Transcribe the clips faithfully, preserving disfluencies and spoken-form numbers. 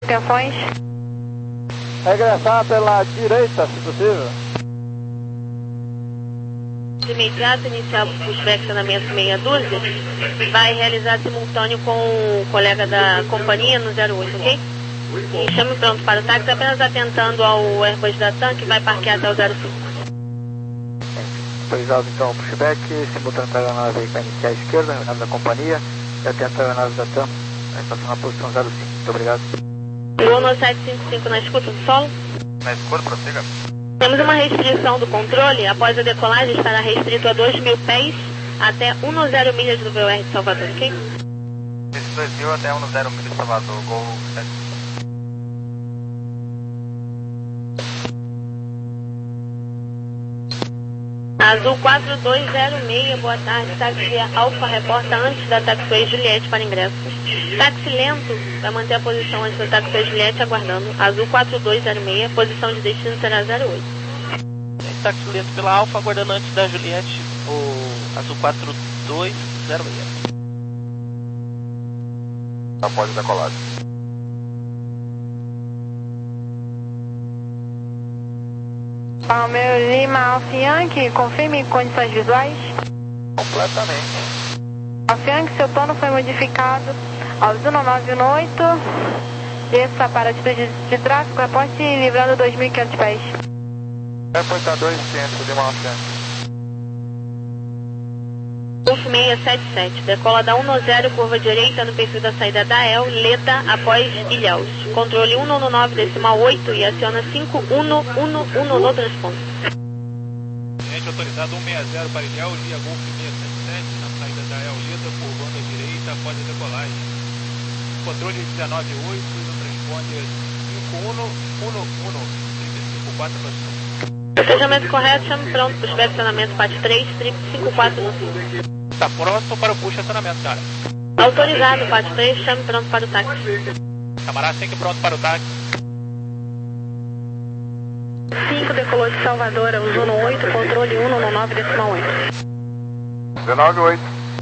Atenções. Regressar pela direita, se possível. De imediato, iniciar o flexionamento meia dúzia. Vai realizar simultâneo com o colega da companhia no zero oito, ok? E chame pronto para o táxi, apenas atentando ao Airbus da TAM, que vai parquear até o zero cinco. Autorizado então o pushback, simultâneo para a aeronave aí, vai iniciar à esquerda, a aeronave da companhia, e atento a aeronave da TAM, vai passar na posição zero cinco. Muito obrigado. Gol no sete cinco cinco na escuta do solo. Na escuta, prossiga. Temos uma restrição do controle, após a decolagem estará restrito a dois mil pés até dez milhas do V O R de Salvador, ok? dois mil até dez milhas de Salvador, Gol sete. Azul quatro dois zero seis, boa tarde, táxi Alfa reporta antes da taxiway Juliette para ingresso. Táxi lento, vai manter a posição antes da taxiway Juliette aguardando. Azul quatro dois zero seis, posição de destino será zero oito. Táxi lento pela Alfa, aguardando antes da Juliette, o Azul quatro dois zero seis. Após a decolagem. Palmeiro Lima Alfa Yankee, confirme condições visuais. Completamente. Alfa Yankee, seu plano foi modificado aos um nove um oito. Desça para a atitude de tráfego, reporte livrando dois mil e quinhentos pés. Reporta dois quinhentos, Lima Alfa Yankee. Golf seiscentos e setenta e sete, decola da um zero, curva direita no perfil da saída da E L, Leda, após Ilhéus. Controle cento e nove decimal oito e aciona cinco um um um no transponder. Cliente autorizado cento e sessenta para Ilhéus, via Golf seiscentos e setenta e sete, na saída da E L, Leda, por banda direita, após a decolagem. Controle dezenove oito e no transponder cinco um um um, trinta e cinco quatro no sul. Procedimento correto, chame pronto para o estacionamento P A T três, trinta e cinco quatro no sul. Está pronto para o push estacionamento, cara. Autorizado, P A T três, chame pronto para o táxi. Camarada, sempre pronto para o táxi. cinco decolou de Salvador, uso no oito, controle cento e nove decimal oito. dezenove oito.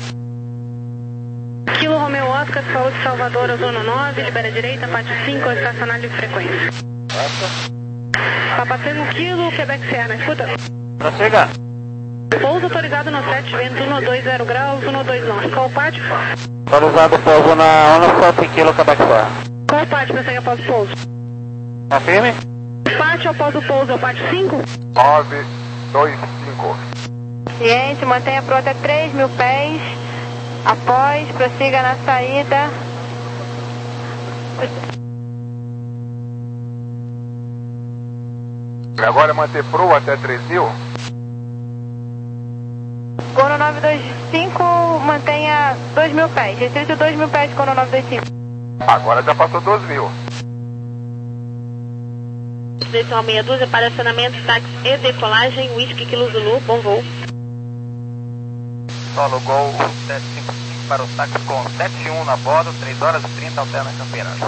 Kilo Romeo Oscar, falou de Salvador, uso no nove, libera direita, P A T cinco, estacionar livre frequência. Essa. Papacego Kilo, Quebec Serra, escuta. Prossiga. Pouso autorizado no sete, vento um dois zero graus, um dois nove. Qual pátio? Autorizado pouso na um sete Kilo Quebec Serra. Qual pátio você após o pouso? Confirme. Pátio após o pouso é o pátio cinco? nove dois cinco. Ciente, mantenha pro até três mil pés. Após, prossiga na saída. Agora é manter pro até três mil. Gono nove dois cinco, mantenha dois mil pés. Restrito dois mil pés, Gono nove dois cinco. Agora já passou dois mil. Direção meia dúzia para acionamento, táxi e decolagem, Whisky Kilo Zulu, bom voo. Solo Gol sete cinco cinco para o táxi com sete um na bordo, três horas e trinta, alterna a campeiragem.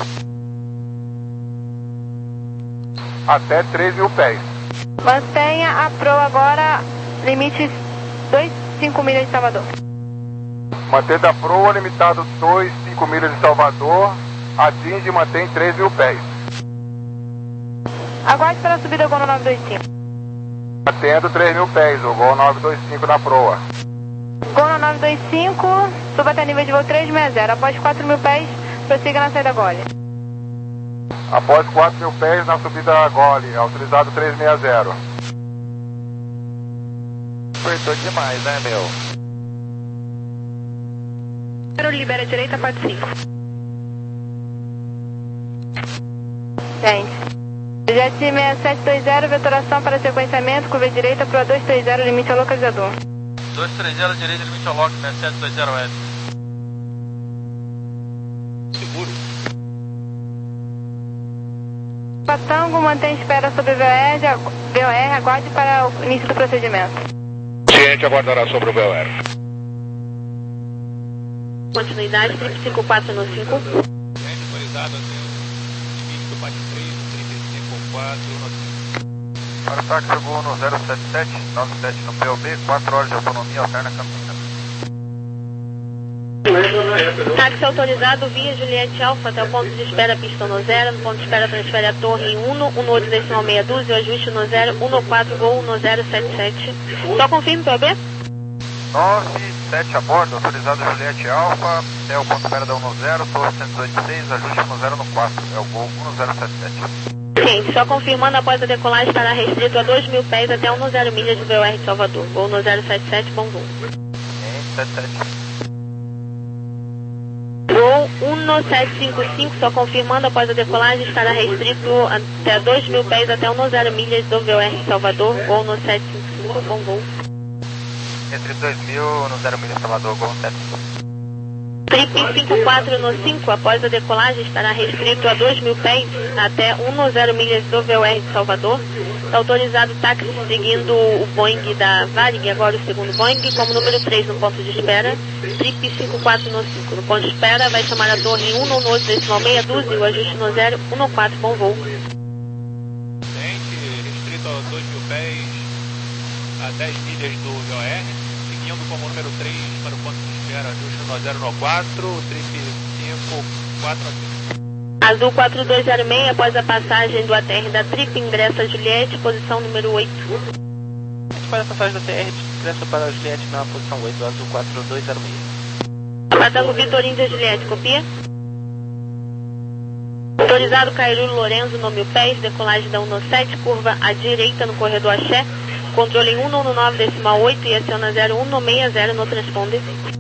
Até três mil pés. Mantenha a Pro agora, limite dois cinco milhas de Salvador. Mantendo a proa limitado dois cinco milhas de Salvador, atinge e mantém três mil pés. Aguarde para a subida Gol nove dois cinco. Atendo três mil pés, o Gol nove dois cinco na proa. Gol nove dois cinco, suba até nível de voo três sessenta. Após quatro mil pés, prossiga na saída Gole. Após quatro mil pés na subida Gole, autorizado três sessenta. Apertou demais, né, meu? Libera direita, parte cinco. Gente. Jet seis sete dois zero, vetoração para sequenciamento, curva direita, Pro dois três zero, limite ao localizador. dois três zero, direita, limite ao lock, seis sete dois zero S. Seguro. Patango, mantém espera sobre o V O R, V O R, aguarde para o início do procedimento. Ciente aguardará sobre o V O R. Continuidade, trinta e cinco quatro no cinco. Cliente autorizado até o limite do P A T três, trinta e cinco quatro no cinco. Para o táxi Gol no zero sete sete, nove sete no P O B, quatro horas de autonomia, alterna campeiragem. Táxi autorizado via Juliette Alfa até o ponto de espera pista no zero, no ponto de espera transfere a torre em um, um oito decimal meia dúzia, ajuste no zero, um quatro, gol no zero sete sete. Só confirme, P O B? nove sete a bordo, autorizado Juliette Alfa, até o ponto de espera da um zero, torre cento e oitenta e seis, ajuste no zero no quatro, é o gol um zero sete sete. Sim, só confirmando após a decolagem estará restrito a dois mil pés até um zero milhas do V O R de Salvador, gol no zero sete sete, bom voo. sete sete. Gol um sete cinco cinco, só confirmando após a decolagem estará restrito até dois mil pés até um zero milhas do V O R de Salvador, gol no sete cinco cinco, bom voo. Entre dois mil no zero milhas Salvador, gol sete cinco. Trip cinco quatro no cinco, após a decolagem estará restrito a dois mil pés até um zero milhas do V O R de Salvador. Está autorizado o táxi seguindo o Boeing da Varig, agora o segundo Boeing, como número três no ponto de espera. Trip cinco quatro no cinco, no ponto de espera vai chamar a torre em um no oito decimal meia dúzia e o ajuste no zero um quatro, bom voo. Gente, restrito a dois mil pés a dez milhas do V O R, seguindo como número três para o ponto de espera, ajuste no zero quatro, trip cinco quatro cinco. Azul quatro dois zero seis, após a passagem do A T R da Trip, ingressa Juliette, posição número oito. Após a passagem da T R, ingressa para a Juliette na posição oito, Azul quatro dois zero seis. Patango Vitor Índia Juliette, copia. Autorizado Cairulo Lorenzo, no mil pés, decolagem da um sete, curva à direita no corredor Axé, controle em um nove decimal oito e aciona zero um seis zero no transponder.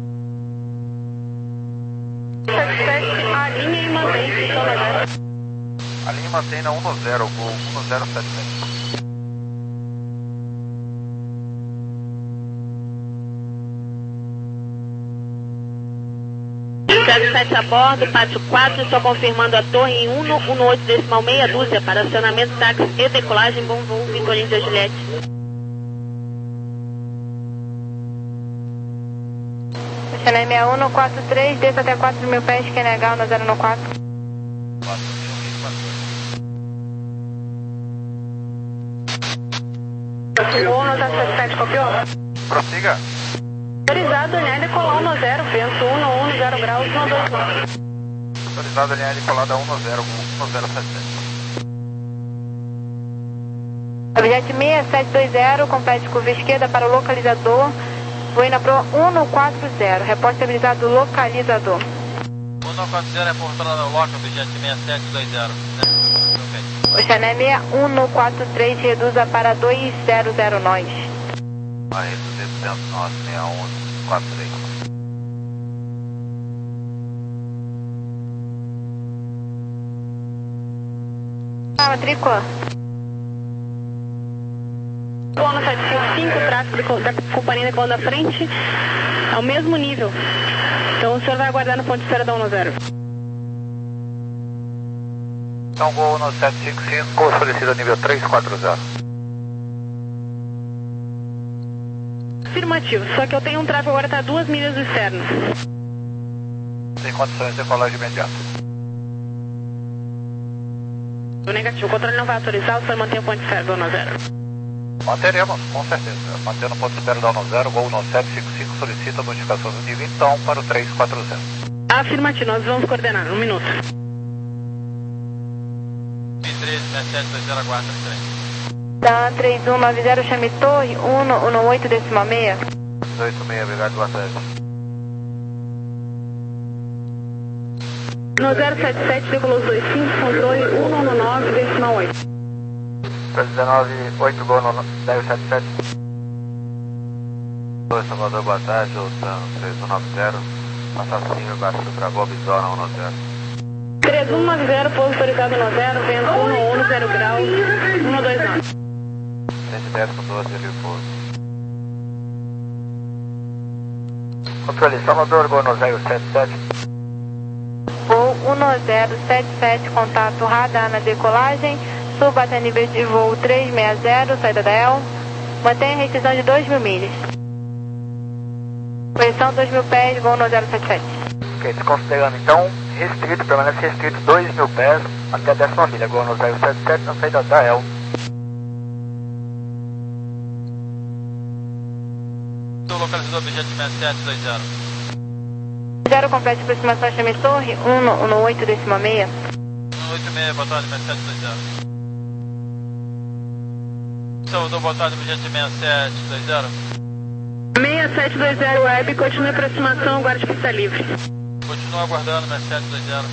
A linha e mantém, A linha mantém na um zero, gol um zero sete sete. zero sete a bordo, pátio quatro, só confirmando a torre em um um oito decimal meia dúzia para acionamento, táxi e decolagem, bom voo, Vitor Índia Juliette. Channel seis um quatro três, desça até quatro mil pés, Q N H no zero quatro. Gol no zero sete sete, copiou? Prossiga. Autorizado, linha decolar no zero, vento um no um, zero graus, no dois nove. Autorizado a linha decolada um zero, gol um zero sete sete. Objeto seis sete dois zero, complete curva esquerda para o localizador. Voina Pro um quatro zero, repórter estabilizado localizador. um quatro zero é portada no local, objeto seis sete dois zero. O Channel seis um quatro três reduza para dois zero zero nós. Vai reduzir duzentos nós, seis um quatro três. Ah, matrícula. Bono sete cinco cinco, tráfego da companhia da da frente, ao mesmo nível. Então o senhor vai aguardar no ponto de espera da um zero. Então, gol no sete cinco cinco, solicita nível três quatro zero. Afirmativo, só que eu tenho um tráfego agora, está a duas milhas do externo. Tem condições de decolagem imediata. O negativo, o controle não vai autorizar, o senhor mantém o ponto de espera da um zero. Manteremos, com certeza. Mantendo o ponto de espera da um zero, gol no sete cinco cinco, solicita a notificação do nível então para o três quatro zero. Afirmativo, nós vamos coordenar, um minuto. três sete sete dois zero quatro três. Da três um nove zero, chame torre, um um oito decimal meia. oito seis, obrigado, boa tarde. No zero sete sete, decolou os dois cinco, controle um um nove decimal oito. dezenove, oito, gol no zero sete sete. Oi, Salvador, boa tarde, Ouçan três um nove zero. Assassino, baixo para Bob, zona um zero. três um nove zero, pouso autorizado no zero, vento um um, zero graus, um dois nove. cento e dez com doze, ali o pouso. Controle, Salvador, gol no zero sete sete. Voo um zero sete sete, contato radar na decolagem. Suba até nível de voo trezentos e sessenta, saída da E L. Mantenha restrição de dois mil milhas. Posição dois mil pés, voo no zero sete sete. Ok, desconsiderando então, restrito, permanece restrito dois mil pés até a décima milha, gol no zero sete sete na saída da E L. Localizador objeto seis sete dois zero. Zero complete aproximação, chame torre, um no, no oito décima meia. um oito seis, boa tarde, sete dois zero. Salvador, boa tarde, objeto seis sete dois zero. seis sete dois zero Web, continue aproximação, guarde pista livre. Continua aguardando, seis sete dois zero.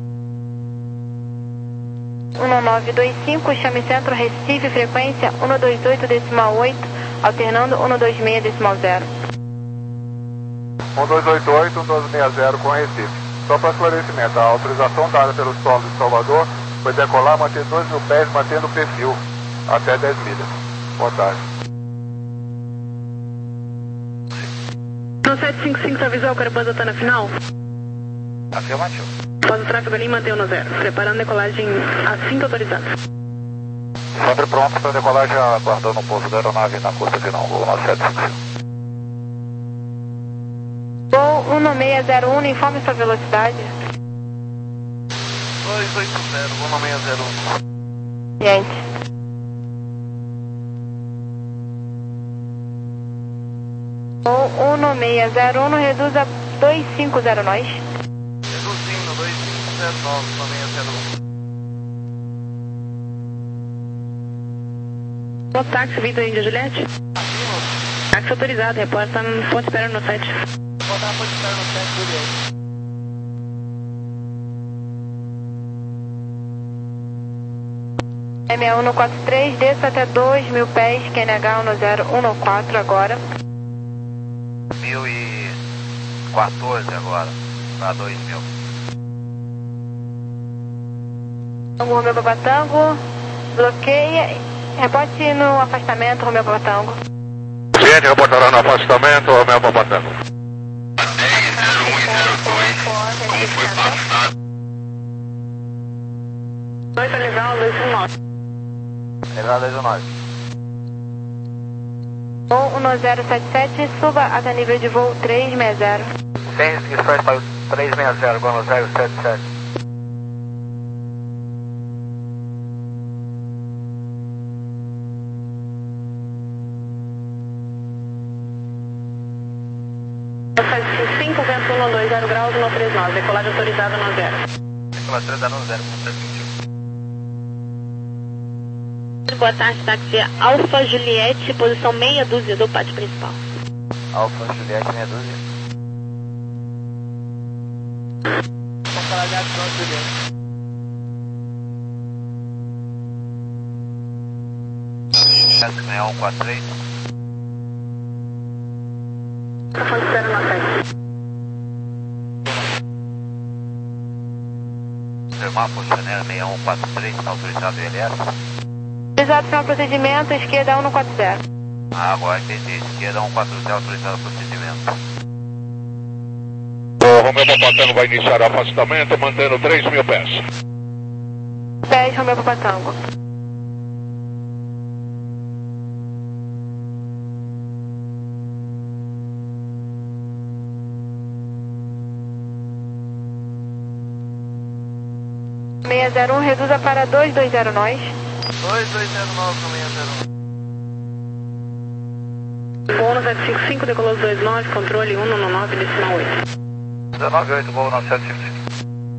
um nove dois cinco, chame centro, Recife, frequência um dois oito décima oito, alternando um dois seis décima zero. um dois oito oito, um dois seis zero com Recife. Só para esclarecimento, a autorização dada pelo solo de Salvador foi decolar, manter dois mil pés, mantendo o perfil até dez milhas. Boa tarde. No sete cinco cinco, avisou que a banda está na final? Afirmativo. Após o tráfego ali, mantém no zero. Preparando decolagem assim que autorizado. Sempre pronto para decolagem, aguardando o pouso da aeronave na curta final, voo nove sete cinco cinco. Voo um seis zero um, informe sua velocidade. dois oito zero, um seis zero um. Gente. Voo um seis zero um, reduz a dois cinco zero nós. Reduzindo, dois cinco zero nove, um seis zero um. O táxi, Vitor Índia Juliette? Táxi autorizado, reporta no ponto de espera no sete. Botar a ponte de espera no sete, Juliette. M um quatro três, desça até dois mil pés, Q N H um zero um quatro agora. mil e quatorze agora, para dois mil. Tango Romeu Papa Tango, bloqueia, reporte no afastamento, Romeu Papa Tango. Ciente, reportará no afastamento, Romeu Papa Tango. dez zero um zero dois, como foi passado? dois legal, dois um nove. Legal, dois um nove. Voo um zero sete sete, suba até nível de voo três seis zero. Sem restrições para o três seis zero, Buenos Aires sete sete. cinco, vento um dois zero graus, um três nove, decolagem autorizada no zero. Decolagem autorizada no zero, com três vinte. Boa tarde, táxi Alfa Juliette, posição meia dúzia do pátio principal. Alfa Juliette, meia dúzia. Vamos falar de ação, Juliette. seis um quatro três. Ponto de espera no sete. Semáforo Chanel seis um quatro três, está autorizado L S. Autorizado final procedimento, esquerda um quatro zero. Ah, agora entendi. Esquerda um quatro zero, autorizado o procedimento. O Romeu Papa Tango vai iniciar o afastamento, mantendo três mil pés. dez, Romeu Papa Tango. seis zero um, reduza para dois dois zero nós. dois dois zero nove, um seis zero um. Voo no sete cinco cinco, decolou dois nove, controle um nove décima oito. dezenove oito, voo nove sete cinco cinco.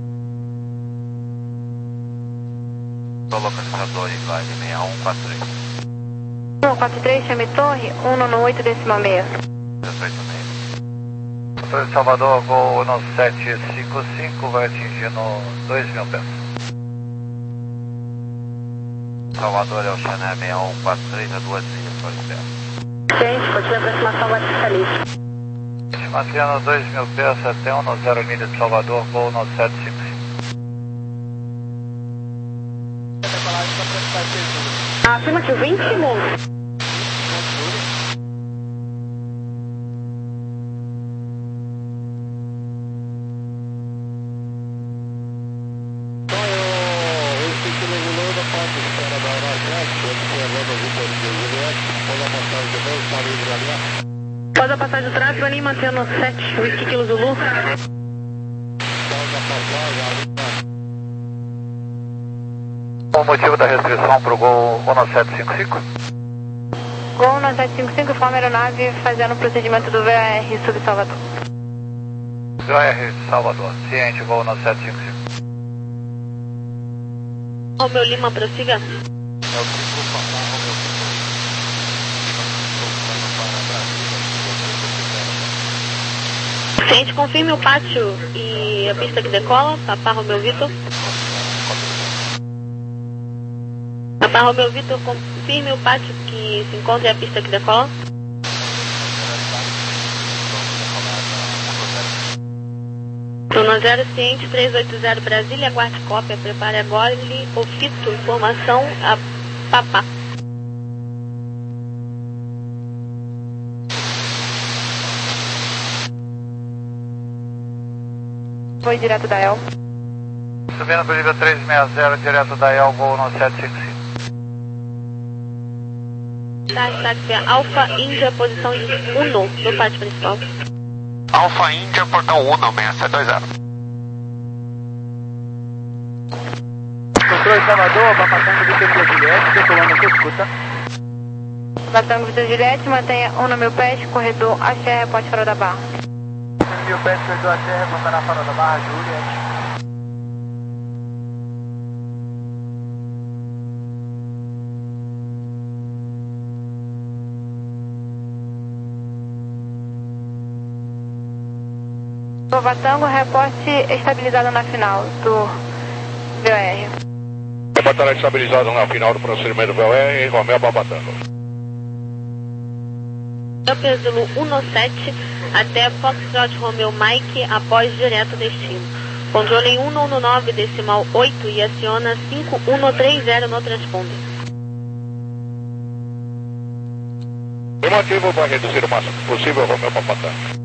Estou localizador e glide seis um quatro três. um quatro três, chame torre, um oito décima seis. dezoito seis. Motor de Salvador, voo no sete cinco cinco, vai atingindo dois mil pés. Salvador é o Chanel seis um quatro três, a duas milhas, só espera. Gente, continua a aproximação, vai ficar livre. Mantendo dois mil pés até um zero milha de Salvador, voo no sete cinco cinco. A decolagem está para ficar segura. Afirmativo, vinte segundos. Então, eu esqueci o regulador da parte de espera da Aeroatlética, observando as Vitor Índia Juliette, quando a passagem de dois está livre ali. Após a passagem do tráfego ali, mantendo sete, Whisky Kilo Zulu. O motivo da restrição para o Gol um sete cinco cinco? Gol um sete cinco cinco, informa a aeronave fazendo o procedimento do V A R sobre Salvador. V O R Salvador, ciente, voo no sete cinco cinco. Romeu Lima, prossiga. É o cinco, Papa, Romeu cinco. Ciente, confirme o pátio e a pista que decola, Papa Romeu Vitor. Papa Romeu Vitor, confirme o pátio que se encontra e a pista que decola. Zona zero, ciente, três oito zero Brasília, aguarde cópia, prepare agora, ofito, informação a Papá. Foi direto da El. Subindo Bolívia trezentos e sessenta, direto da El, voo no sete cinco cinco. Tá, está Alfa Índia, posição um no pátio principal. Alfa Índia, portão um, seis sete dois zero. Controle Salvador, Papatango Vitor Juliette, decolando aqui, escuta. Papatango Vitor Juliette, mantenha um no mil pés, corredor Axé, reporte fora da barra. Mil pés, corredor Axé, reportará fora da barra, Juliette. Papatango, reporte estabilizado na final do V O R. Reportará estabilizado na final do procedimento V O R, Romeu Papatango. Upper Zulu um sete até Foxtrot Romeu Mike após direto destino. Controle em um nove decimal oito e aciona cinco um três zero no transponder. Afirmativo, vai reduzir o máximo possível, Romeu Papatango.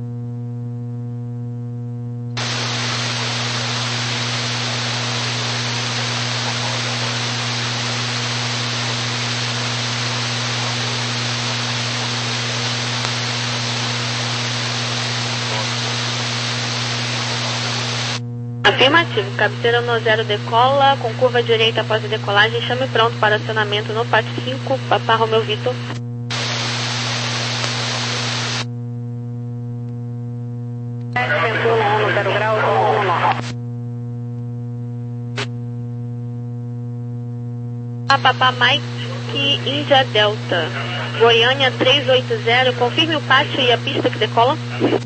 Afirmativo, cabeceira no zero decola, com curva direita após a decolagem, chame pronto para acionamento no pátio cinco, Papá Romeu Vitor. zero graus, um nove. Papá Mike, Índia Delta, Goiânia trezentos e oitenta, confirme o pátio e a pista que decola.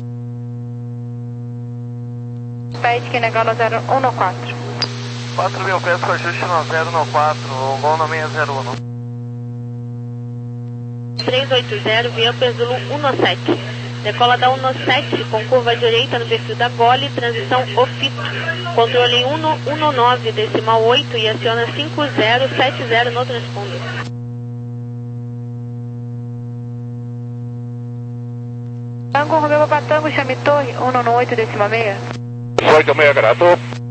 Pede que negar no zero um no quatro. quatro mil pés com ajuste no zero no quatro, voo no seis zero um. trezentos e oitenta, via Upper Zulu um sete. Decola da um sete com curva direita no perfil da Gole, transição ofito. Controle em um nove decimal oito e aciona cinco zero sete zero no transponder. Tango Romeu Papatango, chame torre um oito decimal seis. oito seis grato.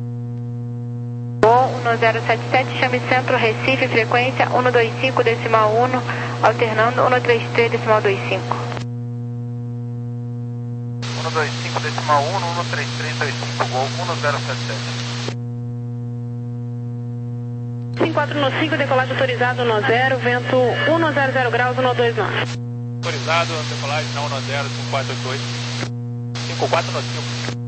Bom, um zero sete sete, chame centro Recife, frequência um dois cinco decimal um, alternando um três três decimal vinte e cinco. um dois cinco decimal um, um três três dois cinco, gol um zero sete sete. cinco quatro no cinco, decolagem autorizado no zero, vento um zero zero graus, um dois nove. Autorizado, decolagem na um zero, cinco quatro oito oito. cinco quatro no cinco.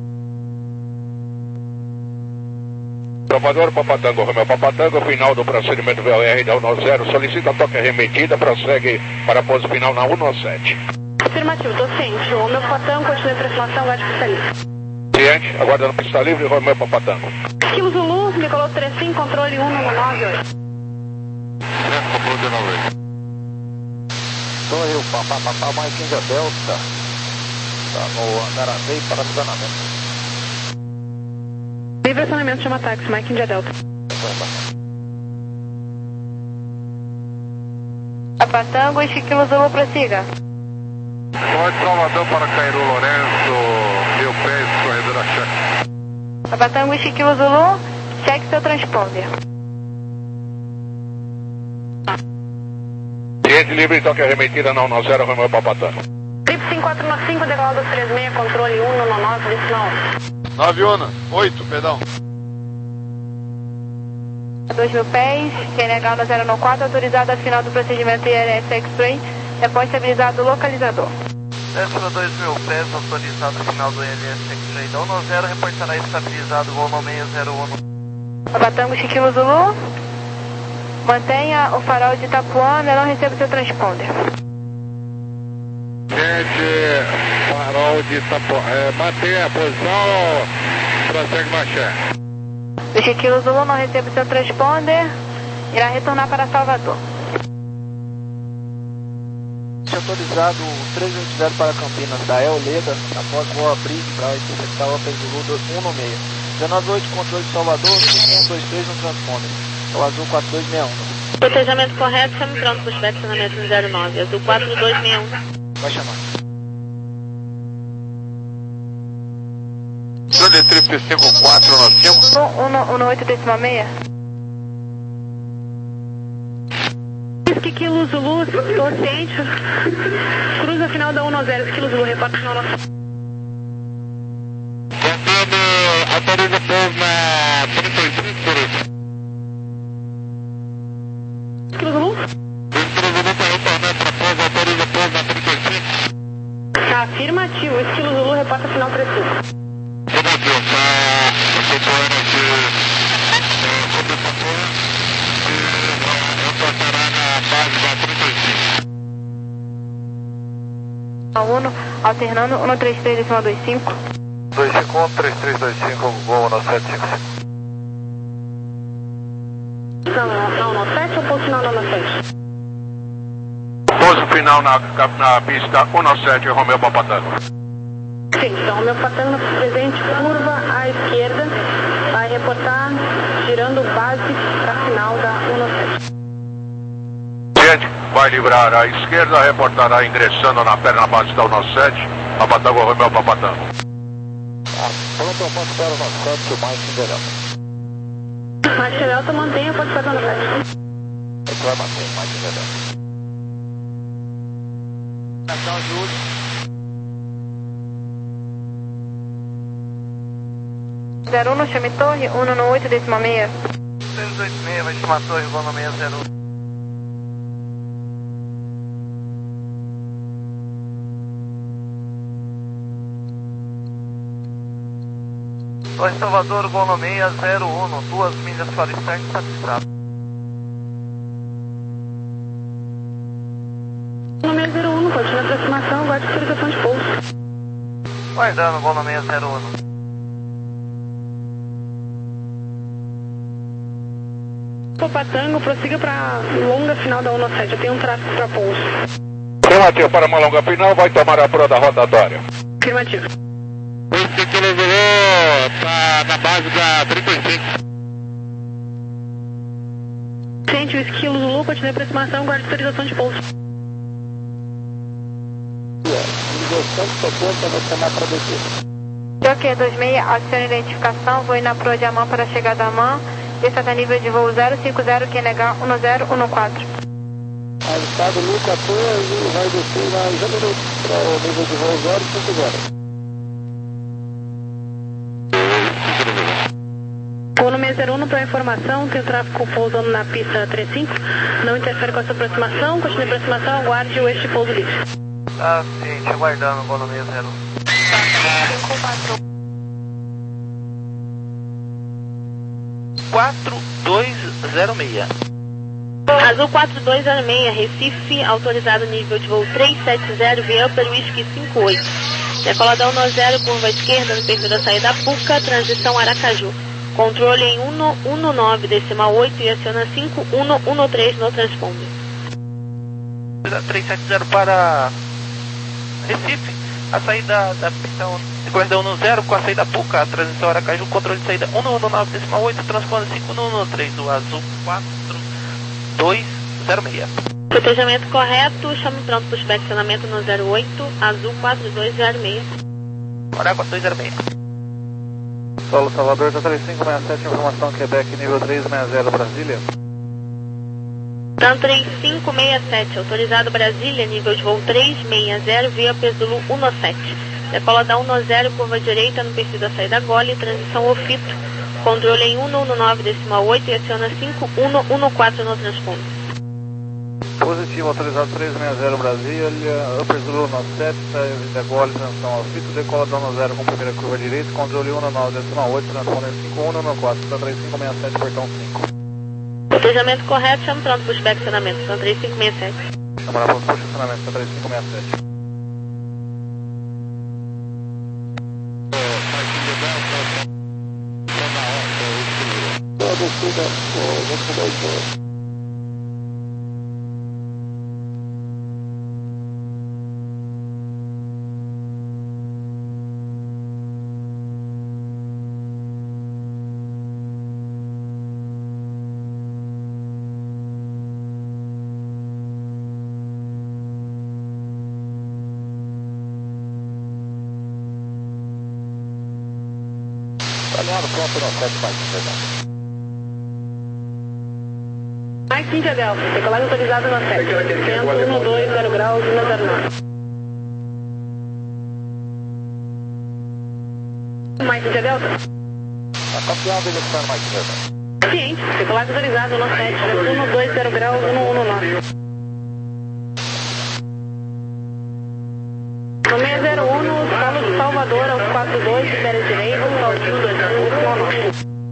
Salvador Papatango, Romeu Papatango, final do procedimento V O R da um zero, solicita toque remetida, prossegue para a pose final na um sete. Afirmativo, tô ciente. O meu Papatango continua em aproximação, guarde pista livre. Ciente, aguardando pista livre, Romeu Papatango. Kilo Zulu, decolou três cinco, controle um nove oito. Certo, controle de nove oito. Torre, o Papá, Papá, Mike Índia Delta. Está no Andarazei para acionamento. Livre acionamento, chama táxi, Mike Índia Delta. Papatango e Chiquilo Zulu, prossiga. Pode Salvador para Cairu Lourenço, mil pés, corredor a cheque. Papatango e Chiquilo Zulu, cheque seu transponder. Ciente livre, toque remetida na um zero, Romeu Papatango. Trip cinco quatro no cinco, decolado dos três seis, controle um no nove, decimal. nove um, oito, perdão. dois mil pés, quem negar no zero no quatro, autorizado a final do procedimento I R S X-Ray, depois estabilizado localizador. Décima dois mil pés, autorizado final do I L S aqui, saída um zero, reportará estabilizado, gol no seis zero um. Abatango Chiquilo Zulu, mantenha o farol de Itapuã, não receba seu transponder. Gente, farol de Itapuã, é, mantenha a posição, prossegue marchar. O Chiquilo Zulu não recebe seu transponder, irá retornar para Salvador. Autorizado três vinte zero para Campinas, da Eoleda, após Boa Brig, para interceptar o Opel Zulu um no seis. dezenove oito, controle de Salvador, cinco um dois três no transponder. É o Azul quatro dois seis um. Protejamento correto, chame pronto, pushback acionamento no zero nove, Azul quatro dois seis um. Vai chamar. Júlia Trip cinco quatro no cinco. um no oito décima seis. Kilo Zulu, estou ciente. Cruza final da um no zero, Kilo Zulu, repórter final da... Tentando, autoriza pouso na trinta e cinco, por isso. Kilo Zulu? Kilo Zulu está retornando para pouso, autoriza pouso na trinta e cinco. Afirmativo, Kilo Zulu, repórter final preciso. Afirmativo, está efetuando aqui sobre essa porra e reportará na base da trinta e cinco. Uno, alternando, um três três décima dois cinco. dois cinco um, três três dois cinco, gol no sete cinco cinco. Não, não, sete ou pouso final no sete? Pouso final na, na pista um sete, Romeu Papatango. Sim, então Romeu Papatango presente, curva à esquerda, vai reportar girando base para a final da um sete. Gente, vai livrar à esquerda, reportará ingressando na perna base da um sete, Papatango, Romeu Papatango. Pronto, eu posso para o um sete, mais Cinderela. Mais Delta, mantenha, pode fazer no sete. É que vai manter, mais Cinderela. Ação, Júlio. zero um, chame torre, um no oito décima seis. seis oito seis, vai chamar torre, gol no seis zero um. Torre Salvador, gol no seis zero um, duas milhas para o start, estabilizado. No seis zero um, pode na aproximação, guarde autorização de pouso. Guardando, gol no seis zero um. Papatango, prossiga para longa final da um sete, eu tenho um tráfego para pouso. Afirmativo, para uma longa final, vai tomar a proa da rotatória. Afirmativo. Esse Kilo Zulu está na base da trinta e cinco. Sente o esquilo Zulu, continue a aproximação, guarde autorização de pouso. Jockey dois seis, adicione identificação, vou ir na proa de Amã para a chegada a Amã. Está a nível de voo zero cinco zero, Q N H um zero um quatro. Avistado Lu quatorze, vai descer na Janeiro para o nível de voo zero cinco zero. Voo no seis zero um, para informação, tem tráfego pousando na pista trinta e cinco, não interfere com a sua aproximação, continue a aproximação, aguarde o eixo de pouso livre. Tá, gente, aguardando, gol no seis zero um. quatro dois zero seis. Azul quatro dois zero seis, Recife, autorizado nível de voo três sete zero, via Upper Whisky cinco oito. Decola da um zero, curva esquerda, no perfil da saída Puca, transição Aracaju. Controle em um nove decimal oito e aciona cinco um um três no transponder. três sete zero para Recife, a saída da pista sequência da um zero com a saída Puca, a transição Aracaju, controle de saída um um nove decimal oito, transponder cinco um um três, o Azul quatro dois zero seis. Protejamento correto, chame pronto pushback acionamento no zero oito, Azul quatro dois zero seis. Hora quatro dois zero seis. Solo Salvador, três cinco seis sete, informação Quebec, nível três seis zero, Brasília. TAM três cinco seis sete, autorizado Brasília, nível de voo três seis zero, via Pesulu um sete. Decola da um zero, curva direita no perfil da saída Gole, transição Ofito, controle em um um nove decimal oito e aciona cinco um um quatro no transponder. Positivo, autorizado três seis zero Brasília, Upper Zulu nove sete, decola, transição ao fito, decola dono zero com primeira curva direita, controle um nove oito, transpondendo cinco um nove quatro, três cinco seis sete, portão cinco. Protejamento correto, chama pronto para o pushback estacionamento, são três cinco seis sete. Chama pronto para o estacionamento, são três cinco seis sete. Alinhado, pronto, não, sete mais, verdade. Mike India Delta, decolagem autorizada no sete, cento um dois zero graus, um zero nove. Mike India Delta. Está copiando ele está Mike India Delta. Ciente, decolagem autorizada no sete, cento um dois zero graus, um um nove. No seis zero um, solo de Salvador, aos quatro dois, espera direito, saltinho dois zero um.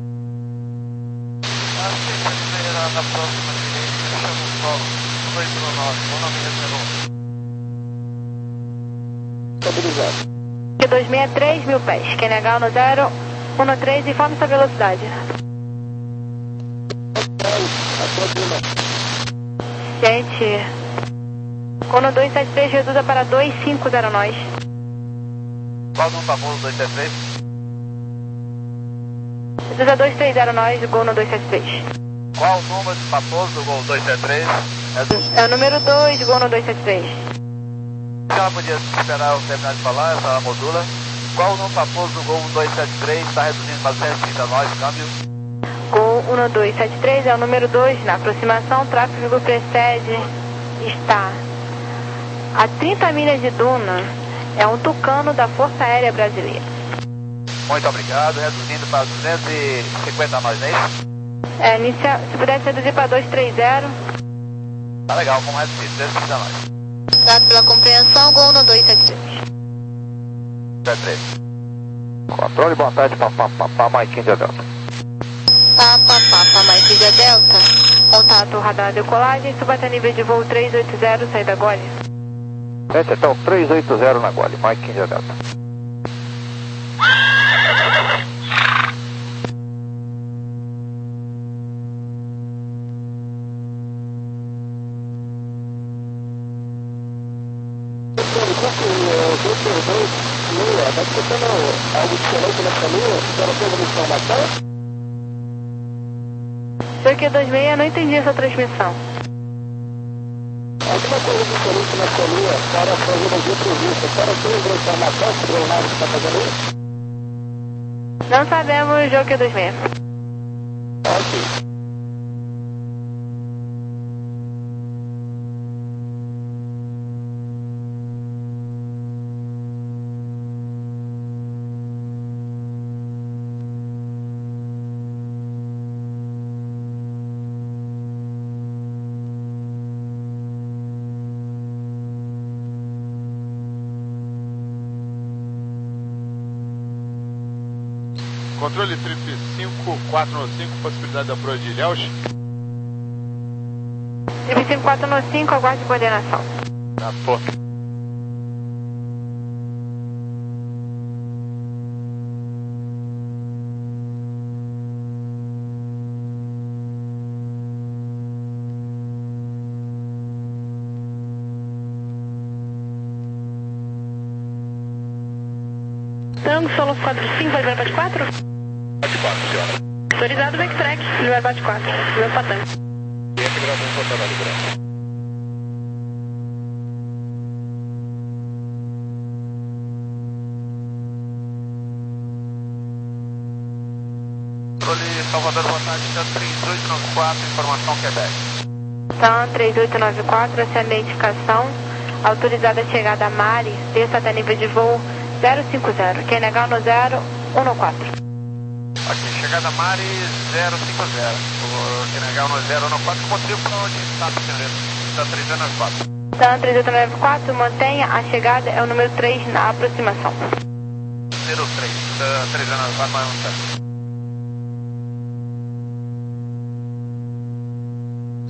Na próxima direita, chama o solo, dois zero nove, um nove zero um. Estabilizado. dois seis três, mil pés, Q N H no zero um três, informe sua velocidade. Gente, Cono dois sete três reduza para dois cinco zero nós. Qual não famoso dois sete três? Reduza dois três zero nós, Gol no dois sete três. Qual o número de famoso do Gol dois sete três? É o número dois, Gol no dois sete três. Se ela podia esperar eu terminar de falar, essa modula. Qual o número famoso do Gol dois sete três? Está reduzindo para cento e trinta nós, câmbio. Gol um dois sete três é o número dois, na aproximação, tráfego precede, está a trinta milhas de Duna, é um Tucano da Força Aérea Brasileira. Muito obrigado, reduzindo para duzentos e cinquenta nós, não é isso? É, inicia, se pudesse reduzir para dois três zero. Tá legal, como reduzir, duzentos e cinquenta nós. Obrigado pela compreensão, Gol no dois sete três. sete três. Controle, boa tarde, papá, papá, Mike India Delta. Papa, Papa, Mike India Delta. Contato radar decolagem, subata nível de voo três oito zero, saída Gole. Sete, então, três oito zero na Gole, Mike India Delta. Está escutando algo diferente nessa linha? A senhora tem alguma informação? Senhor Q dois seis, não entendi essa transmissão. Alguma coisa diferente nessa linha para fazer as entrevistas? A senhora tem alguma informação sobre o nave que está fazendo isso? Não sabemos, Jogo Q dois seis. Ok. Controle trip cinco quatro cinco, possibilidade de approach de Ilhéus. Trip cinco quatro cinco, aguarde coordenação. Tá, pô. Tango, Solo quatro cinco, vai para quatro? Pode quatro, senhora. Autorizado o backtrack, vai para quatro. Meu patão. E a figuração total da liderança. Controle Salvador, boa tarde, três oito nove quatro, informação Quebec. Então, três oito nove quatro, essa é a identificação. Autorizada a chegada a Mari, desça até nível de voo zero cinco zero, Q N H no zero um quatro. Aqui, chegada Mari zero cinco zero. O Q N H no zero um quatro, motivo para onde está, senhorita? TAM três zero nove quatro. TAM três oito nove quatro, mantenha a chegada, é o número três na aproximação. zero três, TAM três zero nove quatro, mais um certo.